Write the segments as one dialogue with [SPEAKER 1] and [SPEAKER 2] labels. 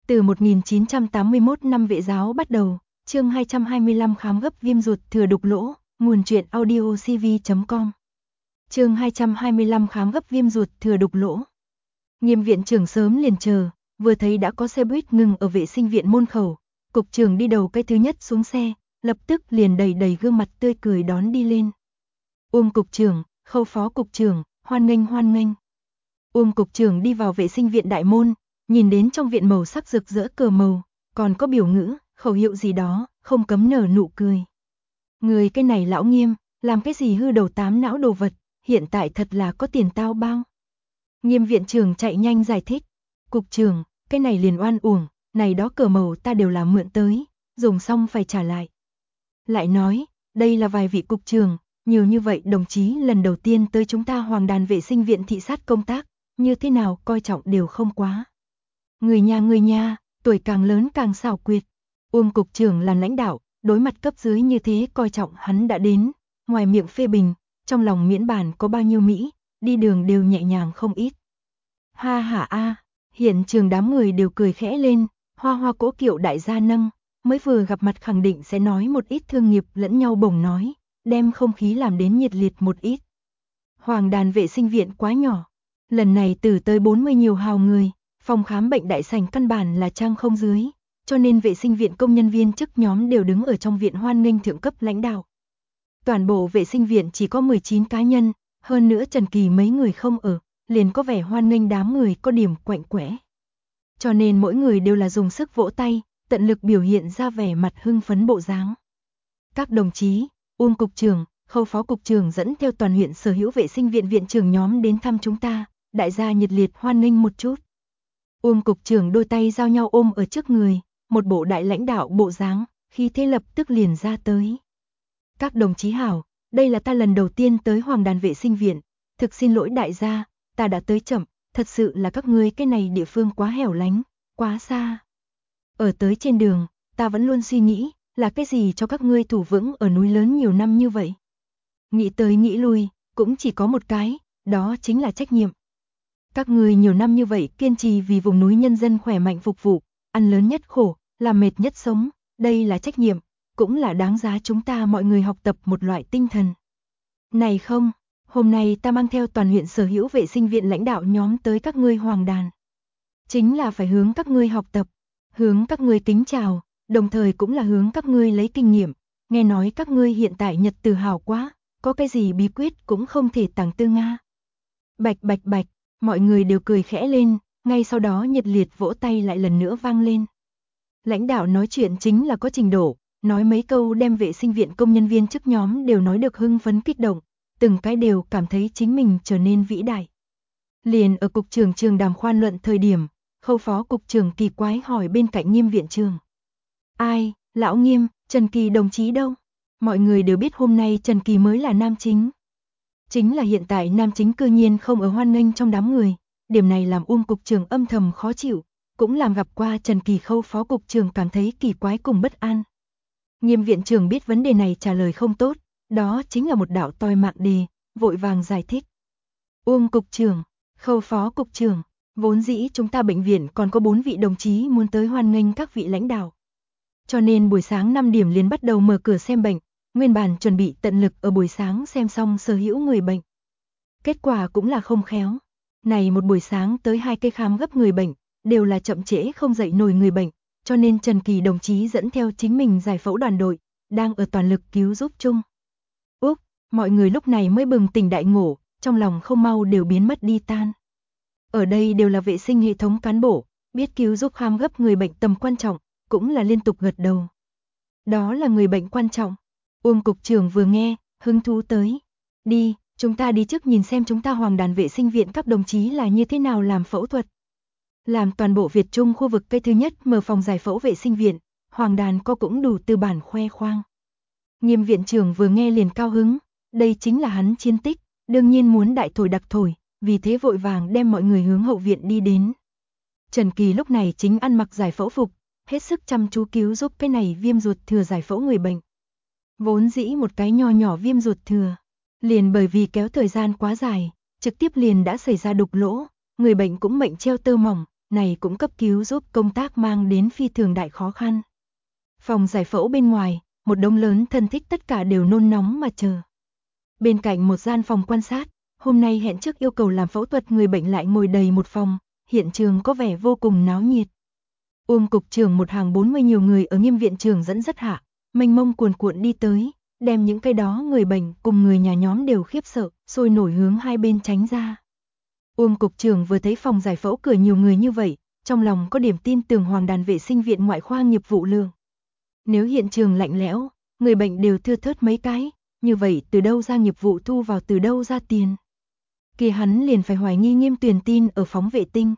[SPEAKER 1] Từ 1981 năm vệ giáo bắt đầu, chương 225 khám gấp viêm ruột thừa đục lỗ, nguồn truyện audiocv.com. Chương 225 khám gấp viêm ruột thừa đục lỗ. Nghiêm viện trưởng sớm liền chờ, vừa thấy đã có xe buýt ngừng ở vệ sinh viện môn khẩu, cục trưởng đi đầu cái thứ nhất xuống xe, lập tức liền đầy gương mặt tươi cười đón đi lên. Uông cục trưởng, Khâu phó cục trưởng, hoan nghênh. Uông cục trưởng đi vào vệ sinh viện đại môn, nhìn đến trong viện màu sắc rực rỡ cờ màu, còn có biểu ngữ, khẩu hiệu gì đó, không cấm nở nụ cười. Người cái này lão Nghiêm, làm cái gì hư đầu tám não đồ vật, hiện tại thật là có tiền tao bao. Nghiêm viện trưởng chạy nhanh giải thích, cục trưởng, cái này liền oan uổng, này đó cờ màu ta đều là mượn tới, dùng xong phải trả lại. Lại nói, đây là vài vị cục trưởng, nhiều như vậy đồng chí lần đầu tiên tới chúng ta Hoàng Đàn vệ sinh viện thị sát công tác, như thế nào coi trọng đều không quá. Người nhà, tuổi càng lớn càng xảo quyệt. Uông cục trưởng là lãnh đạo, đối mặt cấp dưới như thế coi trọng hắn đã đến, ngoài miệng phê bình, trong lòng miễn bàn có bao nhiêu Mỹ, đi đường đều nhẹ nhàng không ít. Ha ha a, hiện trường đám người đều cười khẽ lên, hoa cỗ kiệu đại gia nâng, mới vừa gặp mặt khẳng định sẽ nói một ít thương nghiệp lẫn nhau bổng nói, đem không khí làm đến nhiệt liệt một ít. Hoàng Đàn vệ sinh viện quá nhỏ, lần này từ tới 40 nhiều hào người, phòng khám bệnh đại sảnh căn bản là trang không dưới, cho nên vệ sinh viện công nhân viên chức nhóm đều đứng ở trong viện hoan nghênh thượng cấp lãnh đạo. Toàn bộ vệ sinh viện chỉ có 19 cá nhân, hơn nữa Trần Kỳ mấy người không ở, liền có vẻ hoan nghênh đám người có điểm quạnh quẽ. Cho nên mỗi người đều là dùng sức vỗ tay, tận lực biểu hiện ra vẻ mặt hưng phấn bộ dáng. Các đồng chí, Uông cục trưởng, Khâu phó cục trưởng dẫn theo toàn huyện sở hữu vệ sinh viện viện trưởng nhóm đến thăm chúng ta, đại gia nhiệt liệt hoan nghênh một chút. Uông cục trưởng đôi tay giao nhau ôm ở trước người, một bộ đại lãnh đạo bộ dáng, khi thế lập tức liền ra tới. Các đồng chí hảo, đây là ta lần đầu tiên tới Hoàng Đàn vệ sinh viện, thực xin lỗi đại gia, ta đã tới chậm, thật sự là các ngươi cái này địa phương quá hẻo lánh, quá xa. Ở tới trên đường, ta vẫn luôn suy nghĩ, là cái gì cho các ngươi thủ vững ở núi lớn nhiều năm như vậy. Nghĩ tới nghĩ lui, cũng chỉ có một cái, đó chính là trách nhiệm. Các ngươi nhiều năm như vậy kiên trì vì vùng núi nhân dân khỏe mạnh phục vụ, ăn lớn nhất khổ, làm mệt nhất sống, đây là trách nhiệm, cũng là đáng giá chúng ta mọi người học tập một loại tinh thần. Này không, hôm nay ta mang theo toàn huyện sở hữu vệ sinh viện lãnh đạo nhóm tới các ngươi Hoàng Đàn. Chính là phải hướng các ngươi học tập, hướng các ngươi kính chào, đồng thời cũng là hướng các ngươi lấy kinh nghiệm, nghe nói các ngươi hiện tại nhật từ hào quá, có cái gì bí quyết cũng không thể tàng tư Nga. Bạch, mọi người đều cười khẽ lên, ngay sau đó nhiệt liệt vỗ tay lại lần nữa vang lên. Lãnh đạo nói chuyện chính là có trình độ, nói mấy câu đem vệ sinh viện công nhân viên chức nhóm đều nói được hưng phấn kích động, từng cái đều cảm thấy chính mình trở nên vĩ đại. Liền ở cục trưởng trường đàm khoan luận thời điểm, Khâu phó cục trưởng kỳ quái hỏi bên cạnh Nghiêm viện trưởng. Ai, lão Nghiêm, Trần Kỳ đồng chí đâu? Mọi người đều biết hôm nay Trần Kỳ mới là nam chính. Chính là hiện tại nam chính cư nhiên không ở hoan nghênh trong đám người, điểm này làm Uông cục trưởng âm thầm khó chịu, cũng làm gặp qua Trần Kỳ Khâu phó cục trưởng cảm thấy kỳ quái cùng bất an. Nghiêm viện trưởng biết vấn đề này trả lời không tốt, đó chính là một đạo toi mạng đề, vội vàng giải thích. Uông cục trưởng, Khâu phó cục trưởng, vốn dĩ chúng ta bệnh viện còn có 4 vị đồng chí muốn tới hoan nghênh các vị lãnh đạo. Cho nên buổi sáng 5 điểm liền bắt đầu mở cửa xem bệnh, nguyên bản chuẩn bị tận lực ở buổi sáng xem xong sở hữu người bệnh. Kết quả cũng là không khéo. Này một buổi sáng tới 2 cây khám gấp người bệnh, đều là chậm trễ không dậy nổi người bệnh, cho nên Trần Kỳ đồng chí dẫn theo chính mình giải phẫu đoàn đội, đang ở toàn lực cứu giúp chung. Úc, mọi người lúc này mới bừng tỉnh đại ngộ, trong lòng không mau đều biến mất đi tan. Ở đây đều là vệ sinh hệ thống cán bộ, biết cứu giúp khám gấp người bệnh tầm quan trọng, cũng là liên tục gật đầu. Đó là người bệnh quan trọng. Uông cục trưởng vừa nghe, hứng thú tới. Đi, chúng ta đi trước nhìn xem chúng ta Hoàng Đàn vệ sinh viện các đồng chí là như thế nào làm phẫu thuật. Làm toàn bộ Việt Trung khu vực cây thứ nhất mở phòng giải phẫu vệ sinh viện, Hoàng Đàn có cũng đủ tư bản khoe khoang. Nghiêm viện trưởng vừa nghe liền cao hứng, đây chính là hắn chiến tích, đương nhiên muốn đại thổi đặc thổi, vì thế vội vàng đem mọi người hướng hậu viện đi đến. Trần Kỳ lúc này chính ăn mặc giải phẫu phục, hết sức chăm chú cứu giúp cái này viêm ruột thừa giải phẫu người bệnh. Vốn dĩ một cái nho nhỏ viêm ruột thừa, liền bởi vì kéo thời gian quá dài, trực tiếp liền đã xảy ra đục lỗ, người bệnh cũng mệnh treo tơ mỏng, này cũng cấp cứu giúp công tác mang đến phi thường đại khó khăn. Phòng giải phẫu bên ngoài, một đống lớn thân thích tất cả đều nôn nóng mà chờ. Bên cạnh một gian phòng quan sát, hôm nay hẹn trước yêu cầu làm phẫu thuật người bệnh lại ngồi đầy một phòng, hiện trường có vẻ vô cùng náo nhiệt. Cục trưởng một hàng 40 nhiều người ở Nghiêm viện trưởng dẫn dắt hạ, mênh mông cuồn cuộn đi tới, đem những cái đó người bệnh cùng người nhà nhóm đều khiếp sợ, sôi nổi hướng hai bên tránh ra. Cục trưởng vừa thấy phòng giải phẫu cửa nhiều người như vậy, trong lòng có điểm tin tưởng Hoàng Đàn vệ sinh viện ngoại khoa nghiệp vụ lượng. Nếu hiện trường lạnh lẽo, người bệnh đều thưa thớt mấy cái, như vậy từ đâu ra nghiệp vụ thu vào từ đâu ra tiền. Kia hắn liền phải hoài nghi Nghiêm Tuyền tin ở phóng vệ tinh.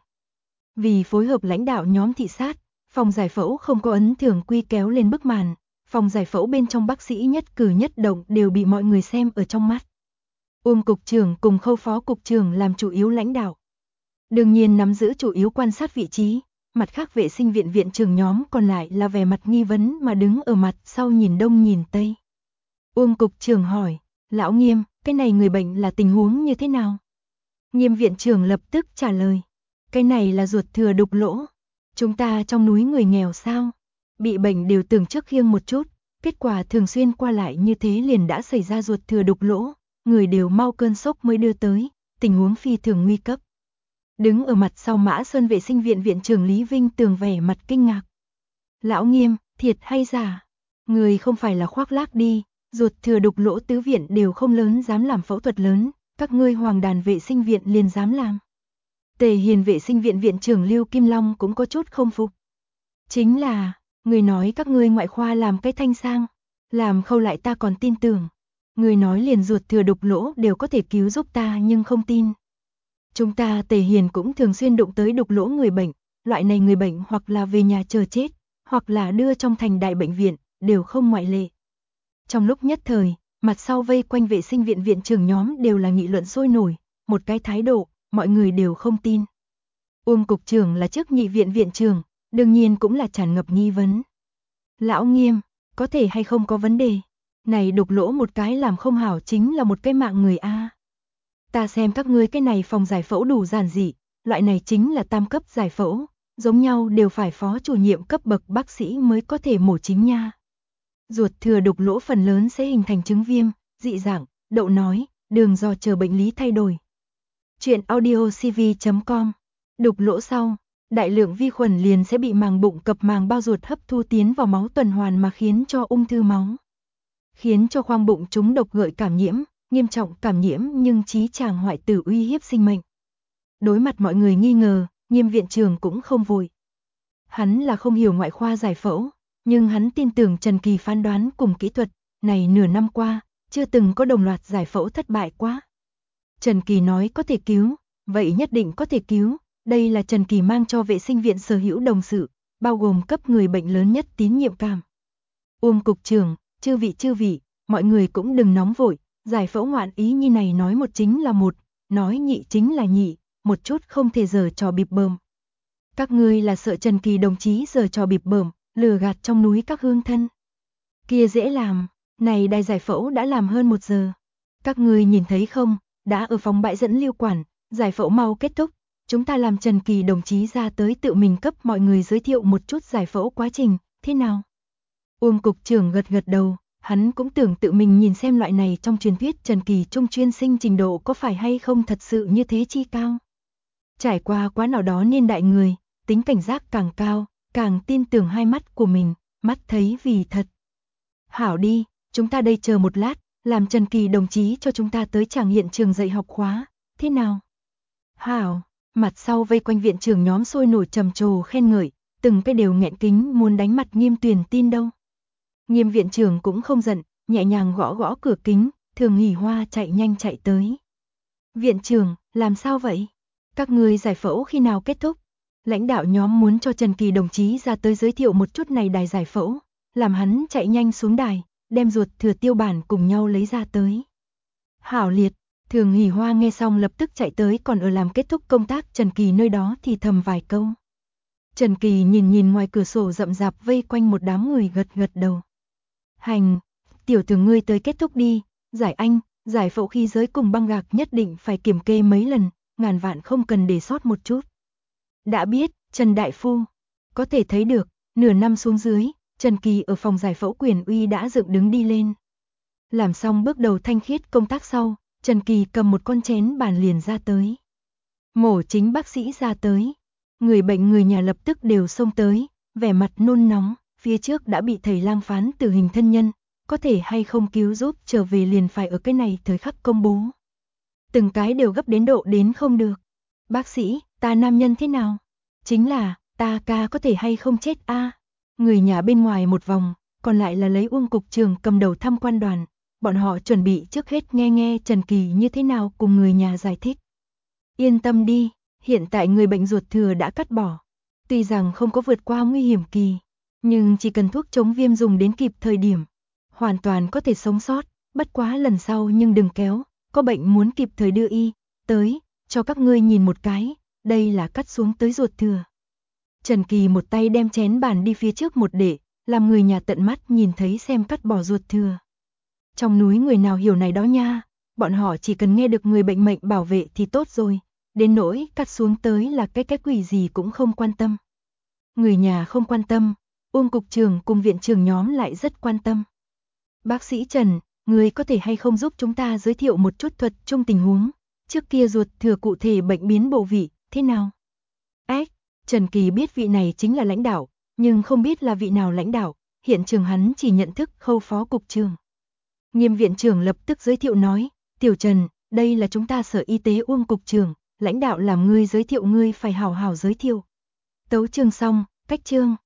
[SPEAKER 1] Vì phối hợp lãnh đạo nhóm thị sát, phòng giải phẫu không có ấn thưởng quy kéo lên bức màn, phòng giải phẫu bên trong bác sĩ nhất cử nhất động đều bị mọi người xem ở trong mắt. Cục trưởng cùng Khâu phó cục trưởng làm chủ yếu lãnh đạo. Đương nhiên nắm giữ chủ yếu quan sát vị trí, mặt khác vệ sinh viện viện trưởng nhóm còn lại là vẻ mặt nghi vấn mà đứng ở mặt sau nhìn đông nhìn tây. Cục trưởng hỏi, lão Nghiêm, cái này người bệnh là tình huống như thế nào? Nghiêm viện trưởng lập tức trả lời, cái này là ruột thừa đục lỗ. Chúng ta trong núi người nghèo sao? Bị bệnh đều tưởng trước khiêng một chút, kết quả thường xuyên qua lại như thế liền đã xảy ra ruột thừa đục lỗ, người đều mau cơn sốc mới đưa tới, tình huống phi thường nguy cấp. Đứng ở mặt sau Mã Sơn vệ sinh viện viện trưởng Lý Vinh Tường vẻ mặt kinh ngạc. Lão Nghiêm, thiệt hay giả? Người không phải là khoác lác đi, ruột thừa đục lỗ tứ viện đều không lớn dám làm phẫu thuật lớn, các ngươi Hoàng Đàn vệ sinh viện liền dám làm. Tề Hiền vệ sinh viện viện trưởng Lưu Kim Long cũng có chút không phục. Chính là, người nói các ngươi ngoại khoa làm cái thanh sang, làm Khâu lại ta còn tin tưởng. Người nói liền ruột thừa đục lỗ đều có thể cứu giúp ta nhưng không tin. Chúng ta Tề Hiền cũng thường xuyên đụng tới đục lỗ người bệnh, loại này người bệnh hoặc là về nhà chờ chết, hoặc là đưa trong thành đại bệnh viện, đều không ngoại lệ. Trong lúc nhất thời, mặt sau vây quanh vệ sinh viện viện trưởng nhóm đều là nghị luận sôi nổi, một cái thái độ, mọi người đều không tin. Cục trưởng là trước nhị viện viện trưởng, đương nhiên cũng là tràn ngập nghi vấn. Lão Nghiêm, có thể hay không có vấn đề? Này đục lỗ một cái làm không hảo chính là một cái mạng người a. Ta xem các ngươi cái này phòng giải phẫu đủ giản dị, loại này chính là tam cấp giải phẫu, giống nhau đều phải phó chủ nhiệm cấp bậc bác sĩ mới có thể mổ chính nha. Ruột thừa đục lỗ phần lớn sẽ hình thành chứng viêm, dị dạng, đậu nói, đường do chờ bệnh lý thay đổi. Chuyện audiocv.com. Đục lỗ sau, đại lượng vi khuẩn liền sẽ bị màng bụng cập màng bao ruột hấp thu tiến vào máu tuần hoàn mà khiến cho ung thư máu. Khiến cho khoang bụng chúng độc gợi cảm nhiễm, nghiêm trọng cảm nhiễm nhưng chí chàng hoại tử uy hiếp sinh mệnh. Đối mặt mọi người nghi ngờ, Nghiêm viện trưởng cũng không vội. Hắn là không hiểu ngoại khoa giải phẫu, nhưng hắn tin tưởng Trần Kỳ phán đoán cùng kỹ thuật, này nửa năm qua, chưa từng có đồng loạt giải phẫu thất bại quá. Trần Kỳ nói có thể cứu, vậy nhất định có thể cứu, đây là Trần Kỳ mang cho vệ sinh viện sở hữu đồng sự, bao gồm cấp người bệnh lớn nhất tín nhiệm cảm. Cục trưởng, chư vị, mọi người cũng đừng nóng vội, giải phẫu ngoạn ý như này nói một chính là một, nói nhị chính là nhị, một chút không thể giở trò bịp bợm. Các ngươi là sợ Trần Kỳ đồng chí giở trò bịp bợm, lừa gạt trong núi các hương thân. Kia dễ làm, này đài giải phẫu đã làm hơn 1 giờ. Các ngươi nhìn thấy không, đã ở phòng bãi dẫn lưu quản, giải phẫu mau kết thúc, chúng ta làm Trần Kỳ đồng chí ra tới tự mình cấp mọi người giới thiệu một chút giải phẫu quá trình, thế nào? Cục trưởng gật gật đầu, hắn cũng tưởng tự mình nhìn xem loại này trong truyền thuyết Trần Kỳ trung chuyên sinh trình độ có phải hay không thật sự như thế chi cao. Trải qua quá nào đó niên đại người, tính cảnh giác càng cao, càng tin tưởng hai mắt của mình, mắt thấy vì thật. Hảo đi, chúng ta đây chờ một lát, làm Trần Kỳ đồng chí cho chúng ta tới tràng hiện trường dạy học khóa, thế nào? Hảo, mặt sau vây quanh viện trưởng nhóm sôi nổi trầm trồ khen ngợi, từng cái đều nghẹn kính muốn đánh mặt Nghiêm Tuyền tin đâu. Nghiêm viện trưởng cũng không giận, nhẹ nhàng gõ gõ cửa kính, Thường Hỷ Hoa chạy nhanh chạy tới. Viện trưởng, làm sao vậy? Các người giải phẫu khi nào kết thúc? Lãnh đạo nhóm muốn cho Trần Kỳ đồng chí ra tới giới thiệu một chút này đài giải phẫu, làm hắn chạy nhanh xuống đài, đem ruột thừa tiêu bản cùng nhau lấy ra tới. Hảo liệt, Thường Hỷ Hoa nghe xong lập tức chạy tới còn ở làm kết thúc công tác Trần Kỳ nơi đó thì thầm vài câu. Trần Kỳ nhìn ngoài cửa sổ rậm rạp vây quanh một đám người gật gật đầu. Hành, tiểu Thường ngươi tới kết thúc đi, giải phẫu khi giới cùng băng gạc nhất định phải kiểm kê mấy lần, ngàn vạn không cần để sót một chút. Đã biết, Trần đại phu, có thể thấy được, nửa năm xuống dưới, Trần Kỳ ở phòng giải phẫu Quyền Uy đã dựng đứng đi lên. Làm xong bước đầu thanh khiết công tác sau, Trần Kỳ cầm một con chén bàn liền ra tới. Mổ chính bác sĩ ra tới. Người bệnh người nhà lập tức đều xông tới, vẻ mặt nôn nóng, phía trước đã bị thầy lang phán tử hình thân nhân, có thể hay không cứu giúp trở về liền phải ở cái này thời khắc công bố. Từng cái đều gấp đến độ đến không được. Bác sĩ, ta nam nhân thế nào? Chính là, ta ca có thể hay không chết a? Người nhà bên ngoài một vòng, còn lại là lấy Uông cục trưởng cầm đầu tham quan đoàn. Bọn họ chuẩn bị trước hết nghe nghe Trần Kỳ như thế nào cùng người nhà giải thích. Yên tâm đi, hiện tại người bệnh ruột thừa đã cắt bỏ. Tuy rằng không có vượt qua nguy hiểm kỳ, nhưng chỉ cần thuốc chống viêm dùng đến kịp thời điểm, hoàn toàn có thể sống sót, bất quá lần sau nhưng đừng kéo, có bệnh muốn kịp thời đưa y tới, cho các ngươi nhìn một cái, đây là cắt xuống tới ruột thừa. Trần Kỳ một tay đem chén bàn đi phía trước một để, làm người nhà tận mắt nhìn thấy xem cắt bỏ ruột thừa. Trong núi người nào hiểu này đó nha, bọn họ chỉ cần nghe được người bệnh mệnh bảo vệ thì tốt rồi, đến nỗi cắt xuống tới là cái quỷ gì cũng không quan tâm. Người nhà không quan tâm, Uông cục trưởng cùng viện trưởng nhóm lại rất quan tâm. Bác sĩ Trần, người có thể hay không giúp chúng ta giới thiệu một chút thuật chung tình huống, trước kia ruột thừa cụ thể bệnh biến bộ vị, thế nào? Trần Kỳ biết vị này chính là lãnh đạo, nhưng không biết là vị nào lãnh đạo, hiện trường hắn chỉ nhận thức Khâu phó cục trưởng. Nghiêm viện trưởng lập tức giới thiệu nói, Tiểu Trần, đây là chúng ta sở y tế Uông cục trưởng, lãnh đạo làm ngươi giới thiệu ngươi phải hào hào giới thiệu. Tấu chương xong, cách chương.